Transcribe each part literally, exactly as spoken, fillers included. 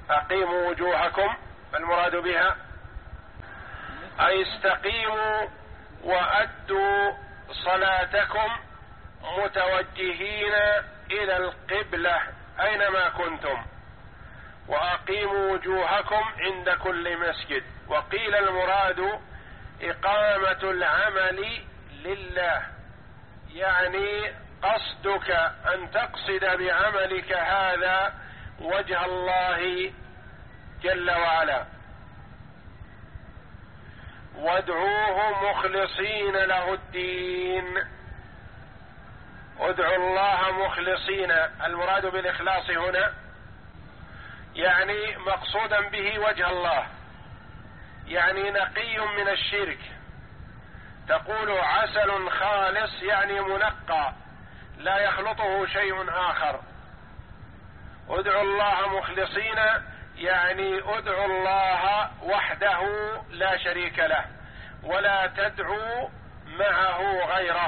أقيموا وجوهكم، المراد بها أي استقيموا وأدوا صلاتكم متوجهين إلى القبلة أينما كنتم، وأقيموا وجوهكم عند كل مسجد. وقيل المراد إقامة العمل لله، يعني قصدك أن تقصد بعملك هذا وجه الله جل وعلا. وادعوه مخلصين له الدين، ادعوا الله مخلصين، المراد بالإخلاص هنا يعني مقصودا به وجه الله، يعني نقي من الشرك. تقول عسل خالص يعني منقى لا يخلطه شيء آخر. ادعوا الله مخلصين يعني ادعوا الله وحده لا شريك له، ولا تدعوا معه غيره.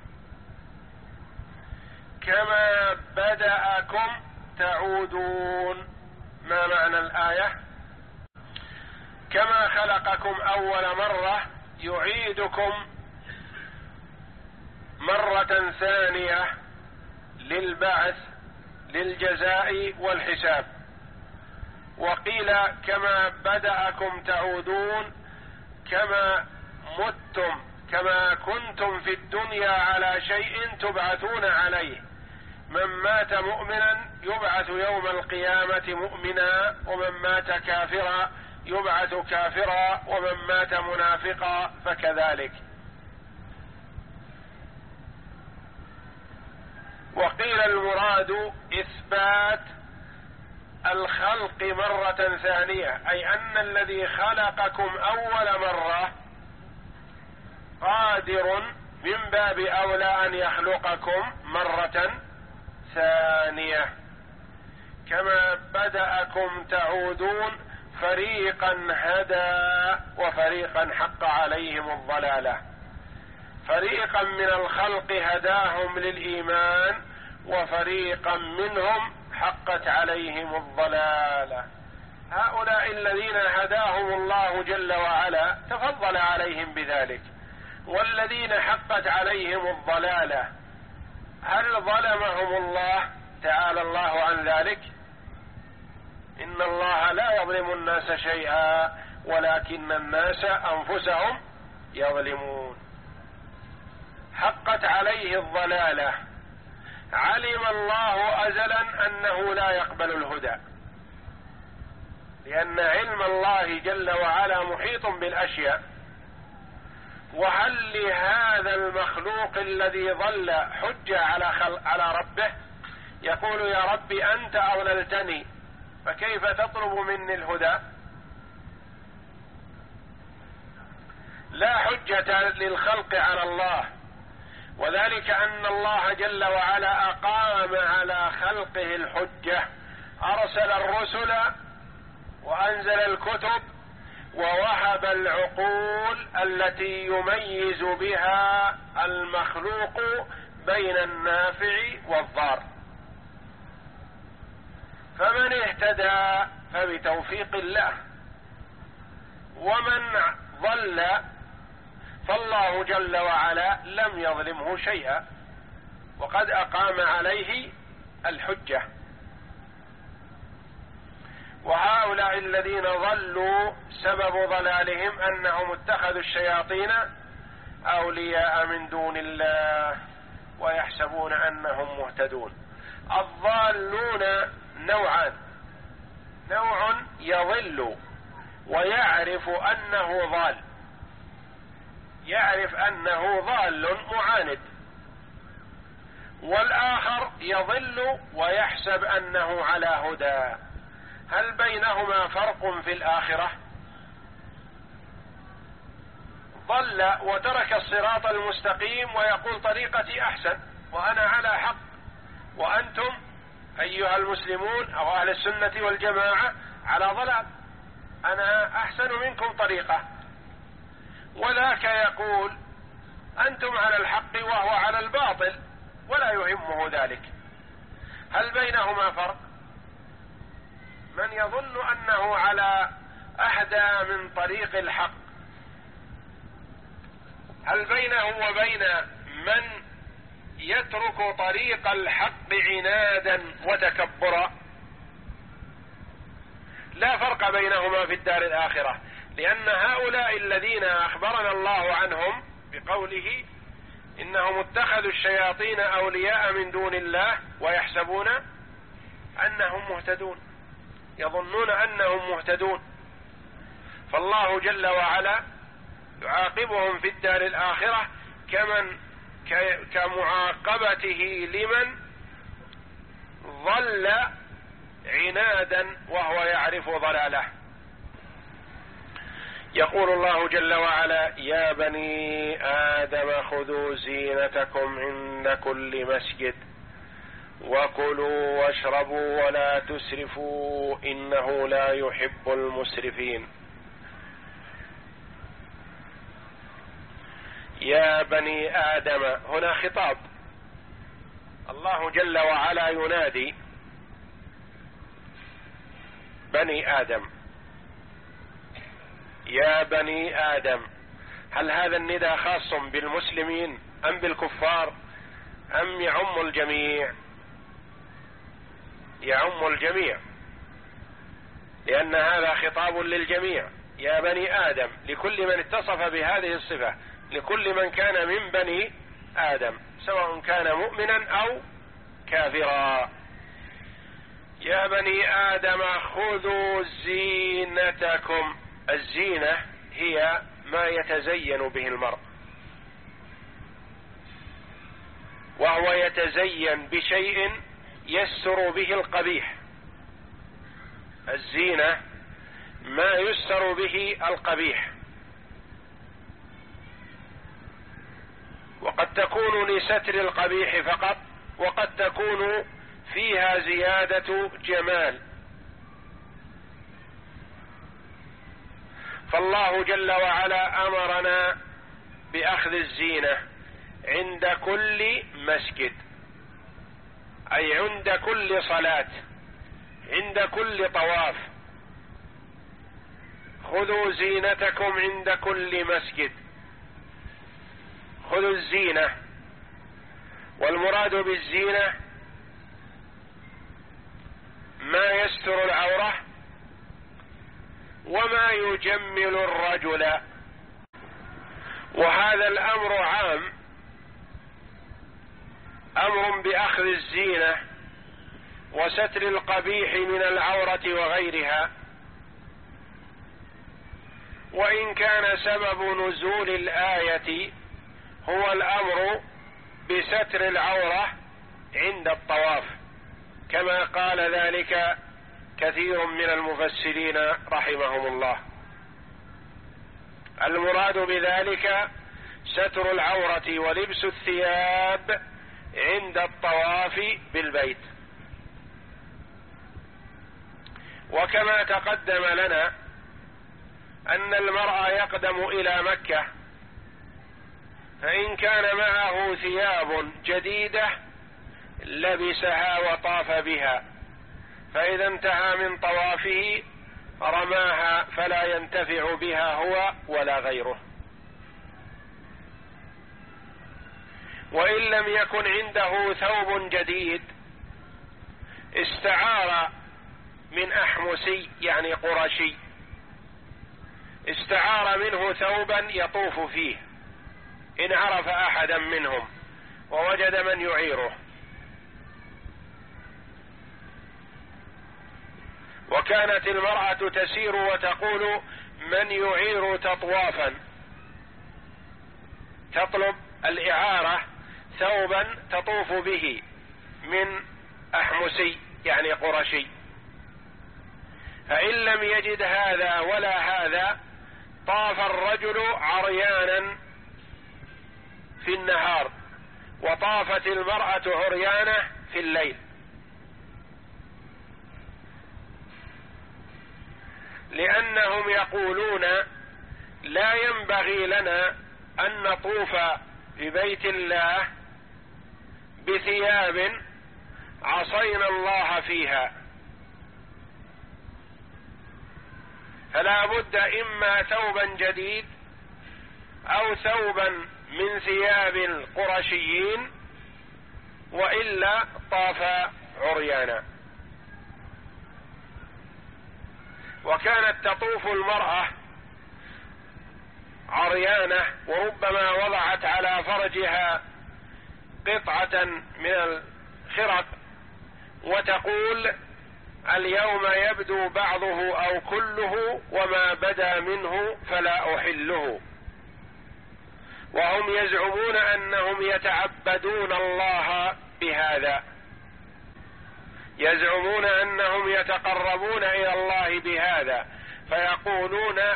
كما بدأكم تعودون، ما معنى الآية؟ كما خلقكم أول مرة يعيدكم مرة ثانية للبعث للجزاء والحساب. وقيل كما بدأكم تعودون كما متم، كما كنتم في الدنيا على شيء تبعثون عليه. من مات مؤمنا يبعث يوم القيامة مؤمنا، ومن مات كافرا يبعث كافرا، ومن مات منافقا فكذلك. وقيل المراد إثبات الخلق مرة ثانية، أي أن الذي خلقكم أول مرة قادر من باب أولى أن يخلقكم مرة ثانية. كما بدأكم تعودون، فريقا هدى وفريقا حق عليهم الضلالة. فريقا من الخلق هداهم للإيمان، وفريقا منهم حقت عليهم الضلالة. هؤلاء الذين هداهم الله جل وعلا تفضل عليهم بذلك، والذين حقت عليهم الضلالة هل ظلمهم الله؟ تعالى الله عن ذلك. إن الله لا يظلم الناس شيئا ولكن الناس أنفسهم يظلمون. حقت عليه الضلالة، علم الله أزلا أنه لا يقبل الهدى، لأن علم الله جل وعلا محيط بالأشياء. وهل لهذا المخلوق الذي ضل حجة على خل... على ربه؟ يقول يا رب أنت أضللتني فكيف تطلب مني الهدى؟ لا حجة للخلق على الله، وذلك أن الله جل وعلا أقام على خلقه الحجة، أرسل الرسل وأنزل الكتب ووهب العقول التي يميز بها المخلوق بين النافع والضار. فمن اهتدى فبتوفيق الله، ومن ضل فالله جل وعلا لم يظلمه شيئا، وقد أقام عليه الحجة. وهؤلاء الذين ضلوا سبب ضلالهم أنهم اتخذوا الشياطين أولياء من دون الله ويحسبون أنهم مهتدون. الضالون نوعان: نوع يضل ويعرف أنه ضال، يعرف أنه ضال معاند، والآخر يضل ويحسب أنه على هدى. هل بينهما فرق في الآخرة؟ ضل وترك الصراط المستقيم ويقول طريقتي أحسن وأنا على حق، وأنتم أيها المسلمون أو أهل السنة والجماعة على ضلال، أنا أحسن منكم طريقة. وذاك يقول أنتم على الحق وهو على الباطل ولا يهمه ذلك. هل بينهما فرق؟ من يظن أنه على أهدى من طريق الحق. هل بينه وبين من يترك طريق الحق عنادا وتكبرا؟ لا فرق بينهما في الدار الآخرة، لأن هؤلاء الذين أخبرنا الله عنهم بقوله إنهم اتخذوا الشياطين أولياء من دون الله ويحسبون أنهم مهتدون، يظنون أنهم مهتدون، فالله جل وعلا يعاقبهم في الدار الآخرة كمن كمعاقبته لمن ضل عنادا وهو يعرف ضلاله. يقول الله جل وعلا: يا بني آدم خذوا زينتكم عند كل مسجد وكلوا واشربوا ولا تسرفوا إنه لا يحب المسرفين. يا بني آدم، هنا خطاب، الله جل وعلا ينادي بني آدم، يا بني آدم. هل هذا النداء خاص بالمسلمين أم بالكفار أم يعم الجميع؟ يعم الجميع، لأن هذا خطاب للجميع. يا بني آدم لكل من اتصف بهذه الصفة، لكل من كان من بني آدم سواء كان مؤمنا أو كافرا. يا بني آدم خذوا زينتكم. الزينة هي ما يتزين به المرء، وهو يتزين بشيء يستر به القبيح. الزينة ما يستر به القبيح، وقد تكون لستر القبيح فقط، وقد تكون فيها زيادة جمال. فالله جل وعلا أمرنا بأخذ الزينة عند كل مسجد، أي عند كل صلاة، عند كل طواف. خذوا زينتكم عند كل مسجد. خذوا الزينة، والمراد بالزينة ما يستر العورة وما يجمل الرجل، وهذا الأمر عام، أمر بأخذ الزينة وستر القبيح من العورة وغيرها. وإن كان سبب نزول الآية هو الأمر بستر العورة عند الطواف، كما قال ذلك كثير من المفسرين رحمهم الله. المراد بذلك ستر العورة ولبس الثياب عند الطواف بالبيت. وكما تقدم لنا أن المرء يقدم إلى مكة، فإن كان معه ثياب جديدة لبسها وطاف بها، فإذا انتهى من طوافه رماها فلا ينتفع بها هو ولا غيره. وإن لم يكن عنده ثوب جديد استعار من أحمسي يعني قرشي، استعار منه ثوبا يطوف فيه إن عرف أحدا منهم ووجد من يعيره. وكانت المرأة تسير وتقول: من يعير تطوافا، تطلب الإعارة ثوبا تطوف به من أحمسي يعني قرشي. فإن لم يجد هذا ولا هذا طاف الرجل عريانا في النهار، وطافت المرأة عريانة في الليل، لأنهم يقولون: لا ينبغي لنا أن نطوف ببيت الله بثياب عصينا الله فيها، فلا بد إما ثوبا جديد أو ثوبا من ثياب القرشيين، وإلا طاف عريانا. وكانت تطوف المرأة عريانة، وربما وضعت على فرجها قطعة من الخرق وتقول: اليوم يبدو بعضه أو كله، وما بدا منه فلا أحله. وهم يزعمون أنهم يتعبدون الله بهذا، يزعمون أنهم يتقربون إلى الله بهذا، فيقولون